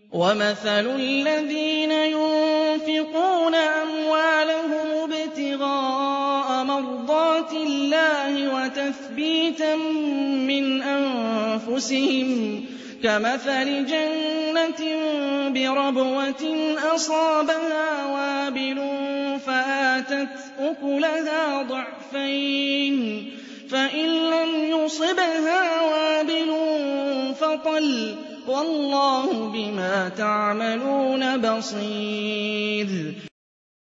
وَمَثَلُ الَّذِينَ يُنفِقُونَ أَمْوَالَهُمُ ابْتِغَاءَ مَرْضَاتِ اللَّهِ وَتَثْبِيتًا مِّنْ أَنفُسِهِمْ كَمَثَلِ جَنَّةٍ بِرَبْوَةٍ أَصَابَهَا وَابِلٌ فَآتَتْ أُكُلَهَا ضِعْفَيْنِ ۖ فَإِن لَّمْ يُصِبْهَا وَابِلٌ فَطَلٌّ ۗ وَاللَّهُ بِمَا تَعْمَلُونَ بَصِيرٌ